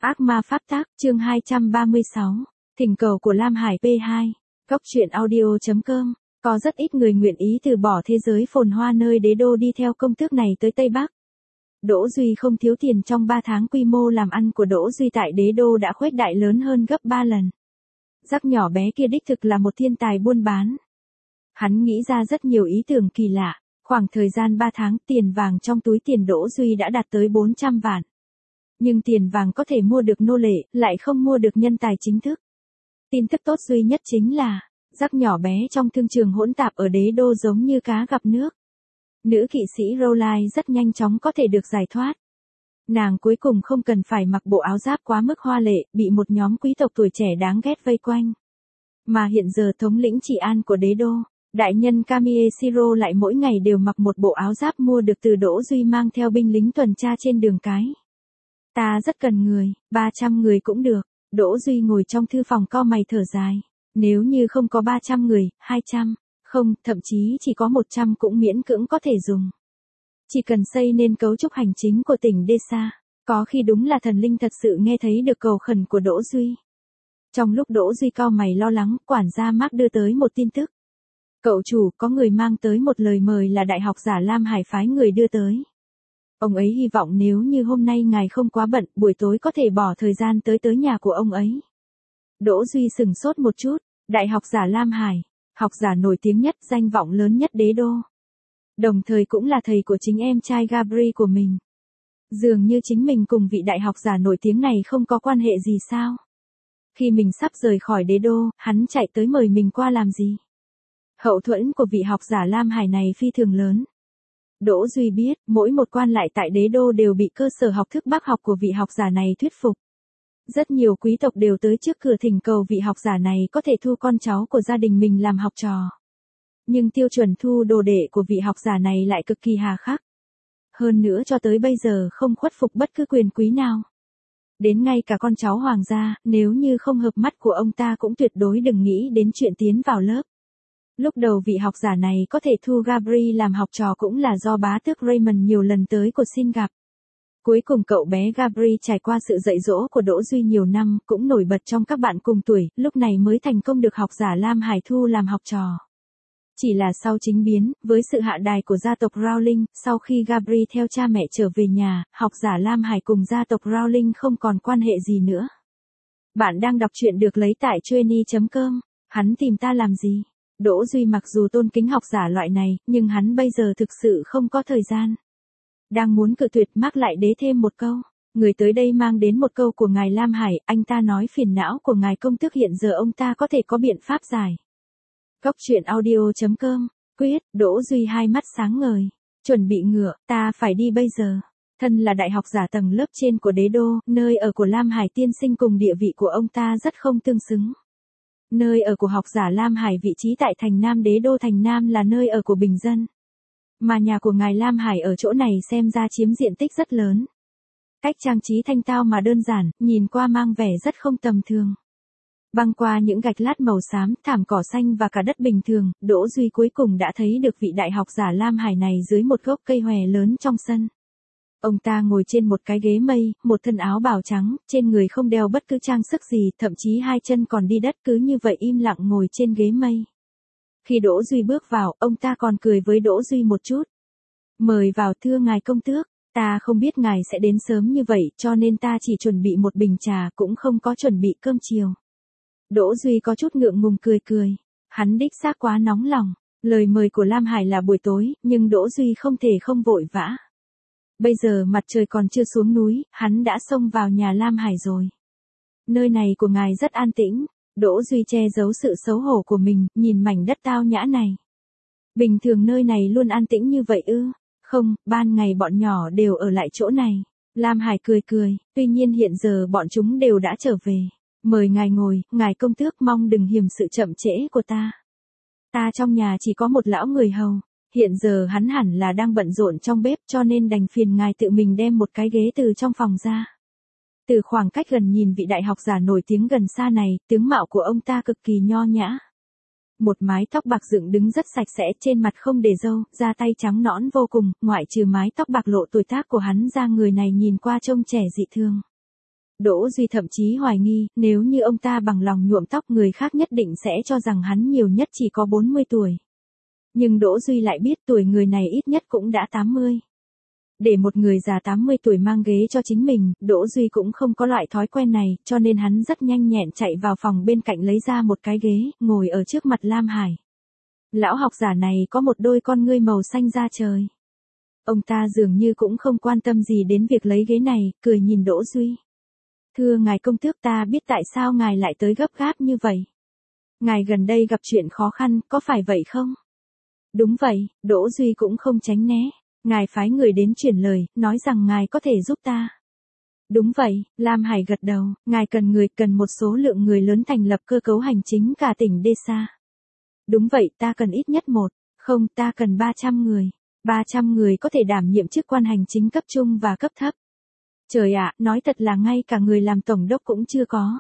Ác ma pháp tác, chương 236. Thỉnh cầu của Lam Hải P2. Góc truyện audio.com. Có rất ít người nguyện ý từ bỏ thế giới phồn hoa nơi đế đô đi theo công tước này tới Tây Bắc. Đỗ Duy không thiếu tiền, trong 3 tháng quy mô làm ăn của Đỗ Duy tại đế đô đã khuếch đại lớn hơn gấp 3 lần. Rắc nhỏ bé kia đích thực là một thiên tài buôn bán. Hắn nghĩ ra rất nhiều ý tưởng kỳ lạ. Khoảng thời gian 3 tháng, tiền vàng trong túi tiền Đỗ Duy đã đạt tới 400 vạn. Nhưng tiền vàng có thể mua được nô lệ, lại không mua được nhân tài chính thức. Tin tức tốt duy nhất chính là, rắc nhỏ bé trong thương trường hỗn tạp ở đế đô giống như cá gặp nước. Nữ kỵ sĩ Rowline rất nhanh chóng có thể được giải thoát. Nàng cuối cùng không cần phải mặc bộ áo giáp quá mức hoa lệ, bị một nhóm quý tộc tuổi trẻ đáng ghét vây quanh. Mà hiện giờ thống lĩnh trị an của đế đô, đại nhân Kamiye Shiro lại mỗi ngày đều mặc một bộ áo giáp mua được từ Đỗ Duy mang theo binh lính tuần tra trên đường cái. Ta rất cần người, 300 người cũng được. Đỗ Duy ngồi trong thư phòng cau mày thở dài. Nếu như không có 300 người, 200, không, thậm chí chỉ có 100 cũng miễn cưỡng có thể dùng. Chỉ cần xây nên cấu trúc hành chính của tỉnh Desa, có khi đúng là thần linh thật sự nghe thấy được cầu khẩn của Đỗ Duy. Trong lúc Đỗ Duy cau mày lo lắng, quản gia Mark đưa tới một tin tức. Cậu chủ, có người mang tới một lời mời là đại học giả Lam Hải phái người đưa tới. Ông ấy hy vọng nếu như hôm nay ngài không quá bận, buổi tối có thể bỏ thời gian tới nhà của ông ấy. Đỗ Duy sừng sốt một chút, đại học giả Lam Hải, học giả nổi tiếng nhất, danh vọng lớn nhất đế đô. Đồng thời cũng là thầy của chính em trai Gabriel của mình. Dường như chính mình cùng vị đại học giả nổi tiếng này không có quan hệ gì sao? Khi mình sắp rời khỏi đế đô, hắn chạy tới mời mình qua làm gì? Hậu thuẫn của vị học giả Lam Hải này phi thường lớn. Đỗ Duy biết, mỗi một quan lại tại đế đô đều bị cơ sở học thức bác học của vị học giả này thuyết phục. Rất nhiều quý tộc đều tới trước cửa thỉnh cầu vị học giả này có thể thu con cháu của gia đình mình làm học trò. Nhưng tiêu chuẩn thu đồ đệ của vị học giả này lại cực kỳ hà khắc. Hơn nữa cho tới bây giờ không khuất phục bất cứ quyền quý nào. Đến ngay cả con cháu hoàng gia, nếu như không hợp mắt của ông ta cũng tuyệt đối đừng nghĩ đến chuyện tiến vào lớp. Lúc đầu vị học giả này có thể thu Gabriel làm học trò cũng là do bá tước Raymond nhiều lần tới của xin gặp. Cuối cùng cậu bé Gabriel trải qua sự dạy dỗ của Đỗ Duy nhiều năm, cũng nổi bật trong các bạn cùng tuổi, lúc này mới thành công được học giả Lam Hải thu làm học trò. Chỉ là sau chính biến, với sự hạ đài của gia tộc Rowling, sau khi Gabriel theo cha mẹ trở về nhà, học giả Lam Hải cùng gia tộc Rowling không còn quan hệ gì nữa. Bạn đang đọc truyện được lấy tại Chueny.com. Hắn tìm ta làm gì? Đỗ Duy mặc dù tôn kính học giả loại này, nhưng hắn bây giờ thực sự không có thời gian. Đang muốn cự tuyệt, Mark lại đế thêm một câu. Người tới đây mang đến một câu của ngài Lam Hải, anh ta nói phiền não của ngài công tước hiện giờ ông ta có thể có biện pháp giải. Góc truyện audio.com. Quyết, Đỗ Duy hai mắt sáng ngời. Chuẩn bị ngựa, ta phải đi bây giờ. Thân là đại học giả tầng lớp trên của đế đô, nơi ở của Lam Hải tiên sinh cùng địa vị của ông ta rất không tương xứng. Nơi ở của học giả Lam Hải vị trí tại thành Nam đế đô thành Nam là nơi ở của bình dân. Mà nhà của ngài Lam Hải ở chỗ này xem ra chiếm diện tích rất lớn. Cách trang trí thanh tao mà đơn giản, nhìn qua mang vẻ rất không tầm thường. Băng qua những gạch lát màu xám, thảm cỏ xanh và cả đất bình thường, Đỗ Duy cuối cùng đã thấy được vị đại học giả Lam Hải này dưới một gốc cây hòe lớn trong sân. Ông ta ngồi trên một cái ghế mây, một thân áo bào trắng, trên người không đeo bất cứ trang sức gì, thậm chí hai chân còn đi đất, cứ như vậy im lặng ngồi trên ghế mây. Khi Đỗ Duy bước vào, ông ta còn cười với Đỗ Duy một chút. Mời vào thưa ngài công tước, ta không biết ngài sẽ đến sớm như vậy, cho nên ta chỉ chuẩn bị một bình trà, cũng không có chuẩn bị cơm chiều. Đỗ Duy có chút ngượng ngùng cười cười. Hắn đích xác quá nóng lòng. Lời mời của Lam Hải là buổi tối, nhưng Đỗ Duy không thể không vội vã. Bây giờ mặt trời còn chưa xuống núi, hắn đã xông vào nhà Lam Hải rồi. Nơi này của ngài rất an tĩnh. Đỗ Duy che giấu sự xấu hổ của mình, nhìn mảnh đất tao nhã này. Bình thường nơi này luôn an tĩnh như vậy ư? Không, ban ngày bọn nhỏ đều ở lại chỗ này. Lam Hải cười cười, tuy nhiên hiện giờ bọn chúng đều đã trở về. Mời ngài ngồi, ngài công tước, mong đừng hiềm sự chậm trễ của ta. Ta trong nhà chỉ có một lão người hầu. Hiện giờ hắn hẳn là đang bận rộn trong bếp, cho nên đành phiền ngài tự mình đem một cái ghế từ trong phòng ra. Từ khoảng cách gần nhìn vị đại học giả nổi tiếng gần xa này, tướng mạo của ông ta cực kỳ nho nhã. Một mái tóc bạc dựng đứng rất sạch sẽ, trên mặt không để râu, da tay trắng nõn vô cùng, ngoại trừ mái tóc bạc lộ tuổi tác của hắn ra, người này nhìn qua trông trẻ dị thường. Đỗ Duy thậm chí hoài nghi, nếu như ông ta bằng lòng nhuộm tóc người khác nhất định sẽ cho rằng hắn nhiều nhất chỉ có 40 tuổi. Nhưng Đỗ Duy lại biết tuổi người này ít nhất cũng đã 80. Để một người già 80 tuổi mang ghế cho chính mình, Đỗ Duy cũng không có loại thói quen này, cho nên hắn rất nhanh nhẹn chạy vào phòng bên cạnh lấy ra một cái ghế, ngồi ở trước mặt Lam Hải. Lão học giả này có một đôi con ngươi màu xanh da trời. Ông ta dường như cũng không quan tâm gì đến việc lấy ghế này, cười nhìn Đỗ Duy. Thưa ngài công tước, ta biết tại sao ngài lại tới gấp gáp như vậy. Ngài gần đây gặp chuyện khó khăn, có phải vậy không? Đúng vậy, Đỗ Duy cũng không tránh né. Ngài phái người đến truyền lời, nói rằng ngài có thể giúp ta. Đúng vậy, Lam Hải gật đầu, ngài cần một số lượng người lớn thành lập cơ cấu hành chính cả tỉnh Desa. Đúng vậy, ta cần ít nhất không, ta cần 300 người. 300 người có thể đảm nhiệm chức quan hành chính cấp trung và cấp thấp. Trời ạ, nói thật là ngay cả người làm tổng đốc cũng chưa có.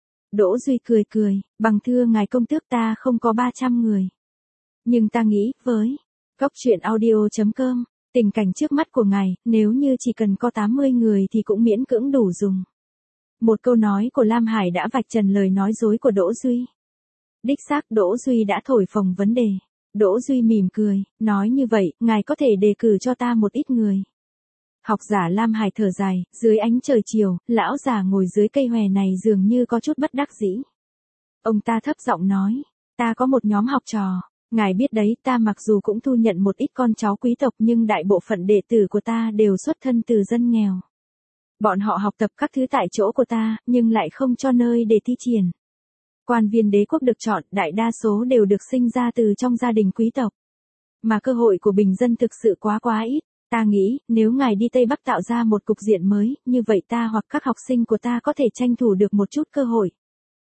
Đỗ Duy cười, bằng thưa ngài công tước, ta không có 300 người. Nhưng ta nghĩ, với góc chuyện audio.com, tình cảnh trước mắt của ngài, nếu như chỉ cần có 80 người thì cũng miễn cưỡng đủ dùng. Một câu nói của Lam Hải đã vạch trần lời nói dối của Đỗ Duy. Đích xác Đỗ Duy đã thổi phồng vấn đề. Đỗ Duy mỉm cười, nói như vậy, ngài có thể đề cử cho ta một ít người. Học giả Lam Hải thở dài, dưới ánh trời chiều, lão già ngồi dưới cây hòe này dường như có chút bất đắc dĩ. Ông ta thấp giọng nói, ta có một nhóm học trò. Ngài biết đấy, ta mặc dù cũng thu nhận một ít con cháu quý tộc nhưng đại bộ phận đệ tử của ta đều xuất thân từ dân nghèo. Bọn họ học tập các thứ tại chỗ của ta, nhưng lại không cho nơi để thi triển. Quan viên đế quốc được chọn, đại đa số đều được sinh ra từ trong gia đình quý tộc. Mà cơ hội của bình dân thực sự quá ít. Ta nghĩ, nếu ngài đi Tây Bắc tạo ra một cục diện mới, như vậy ta hoặc các học sinh của ta có thể tranh thủ được một chút cơ hội.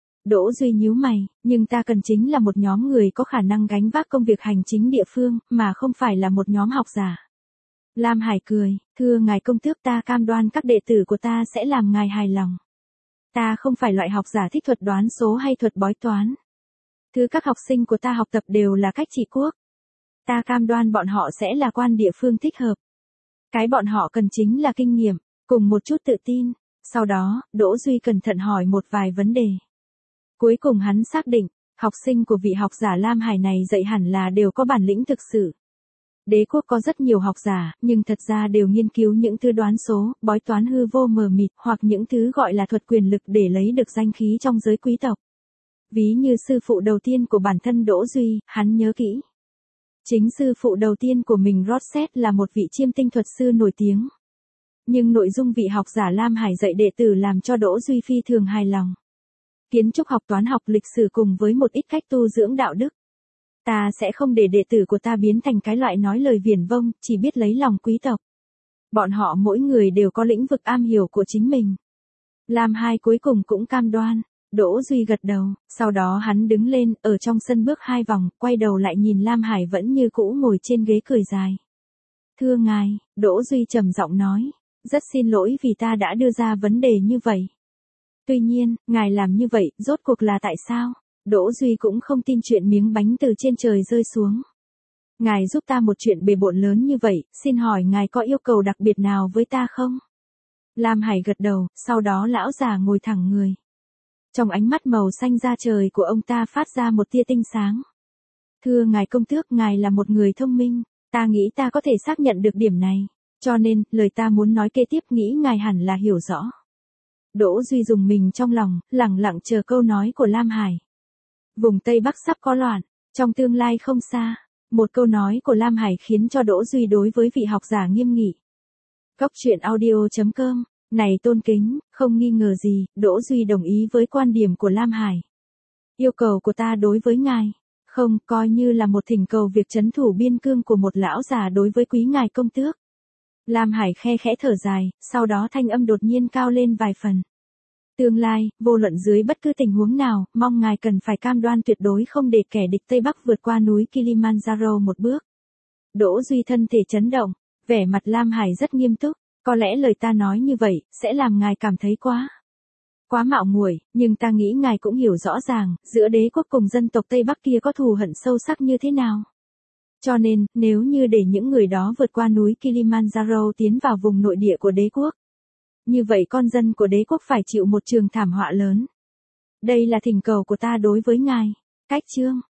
Đỗ Duy nhíu mày, nhưng ta cần chính là một nhóm người có khả năng gánh vác công việc hành chính địa phương, mà không phải là một nhóm học giả. Lam Hải cười, thưa ngài công tước, ta cam đoan các đệ tử của ta sẽ làm ngài hài lòng. Ta không phải loại học giả thích thuật đoán số hay thuật bói toán. Thứ các học sinh của ta học tập đều là cách trị quốc. Ta cam đoan bọn họ sẽ là quan địa phương thích hợp. Cái bọn họ cần chính là kinh nghiệm, cùng một chút tự tin. Sau đó, Đỗ Duy cẩn thận hỏi một vài vấn đề. Cuối cùng hắn xác định, học sinh của vị học giả Lam Hải này dạy hẳn là đều có bản lĩnh thực sự. Đế quốc có rất nhiều học giả, nhưng thật ra đều nghiên cứu những thứ đoán số, bói toán hư vô mờ mịt, hoặc những thứ gọi là thuật quyền lực để lấy được danh khí trong giới quý tộc. Ví như sư phụ đầu tiên của bản thân Đỗ Duy, hắn nhớ kỹ. Chính sư phụ đầu tiên của mình Rosset là một vị chiêm tinh thuật sư nổi tiếng. Nhưng nội dung vị học giả Lam Hải dạy đệ tử làm cho Đỗ Duy phi thường hài lòng. Kiến trúc học, toán học, lịch sử cùng với một ít cách tu dưỡng đạo đức. Ta sẽ không để đệ tử của ta biến thành cái loại nói lời viển vông, chỉ biết lấy lòng quý tộc. Bọn họ mỗi người đều có lĩnh vực am hiểu của chính mình. Lam Hải cuối cùng cũng cam đoan. Đỗ Duy gật đầu, sau đó hắn đứng lên, ở trong sân bước 2 vòng, quay đầu lại nhìn Lam Hải vẫn như cũ ngồi trên ghế cười dài. Thưa ngài, Đỗ Duy trầm giọng nói, rất xin lỗi vì ta đã đưa ra vấn đề như vậy. Tuy nhiên, ngài làm như vậy, rốt cuộc là tại sao? Đỗ Duy cũng không tin chuyện miếng bánh từ trên trời rơi xuống. Ngài giúp ta một chuyện bề bộn lớn như vậy, xin hỏi ngài có yêu cầu đặc biệt nào với ta không? Lam Hải gật đầu, sau đó lão già ngồi thẳng người. Trong ánh mắt màu xanh da trời của ông ta phát ra một tia tinh sáng. Thưa ngài công tước, ngài là một người thông minh, ta nghĩ ta có thể xác nhận được điểm này. Cho nên, lời ta muốn nói kế tiếp nghĩ ngài hẳn là hiểu rõ. Đỗ Duy dùng mình trong lòng, lẳng lặng chờ câu nói của Lam Hải. Vùng Tây Bắc sắp có loạn, trong tương lai không xa. Một câu nói của Lam Hải khiến cho Đỗ Duy đối với vị học giả nghiêm nghị. Góc chuyện audio.com, này tôn kính, không nghi ngờ gì, Đỗ Duy đồng ý với quan điểm của Lam Hải. Yêu cầu của ta đối với ngài, không coi như là một thỉnh cầu việc trấn thủ biên cương của một lão già đối với quý ngài công tước. Lam Hải khe khẽ thở dài, sau đó thanh âm đột nhiên cao lên vài phần. Tương lai, vô luận dưới bất cứ tình huống nào, mong ngài cần phải cam đoan tuyệt đối không để kẻ địch Tây Bắc vượt qua núi Kilimanjaro một bước. Đỗ Duy thân thể chấn động, vẻ mặt Lam Hải rất nghiêm túc, có lẽ lời ta nói như vậy, sẽ làm ngài cảm thấy quá mạo muội, nhưng ta nghĩ ngài cũng hiểu rõ ràng, giữa đế quốc cùng dân tộc Tây Bắc kia có thù hận sâu sắc như thế nào. Cho nên, nếu như để những người đó vượt qua núi Kilimanjaro tiến vào vùng nội địa của đế quốc, Như vậy con dân của đế quốc phải chịu một trường thảm họa lớn. Đây là thỉnh cầu của ta đối với ngài. Cách chương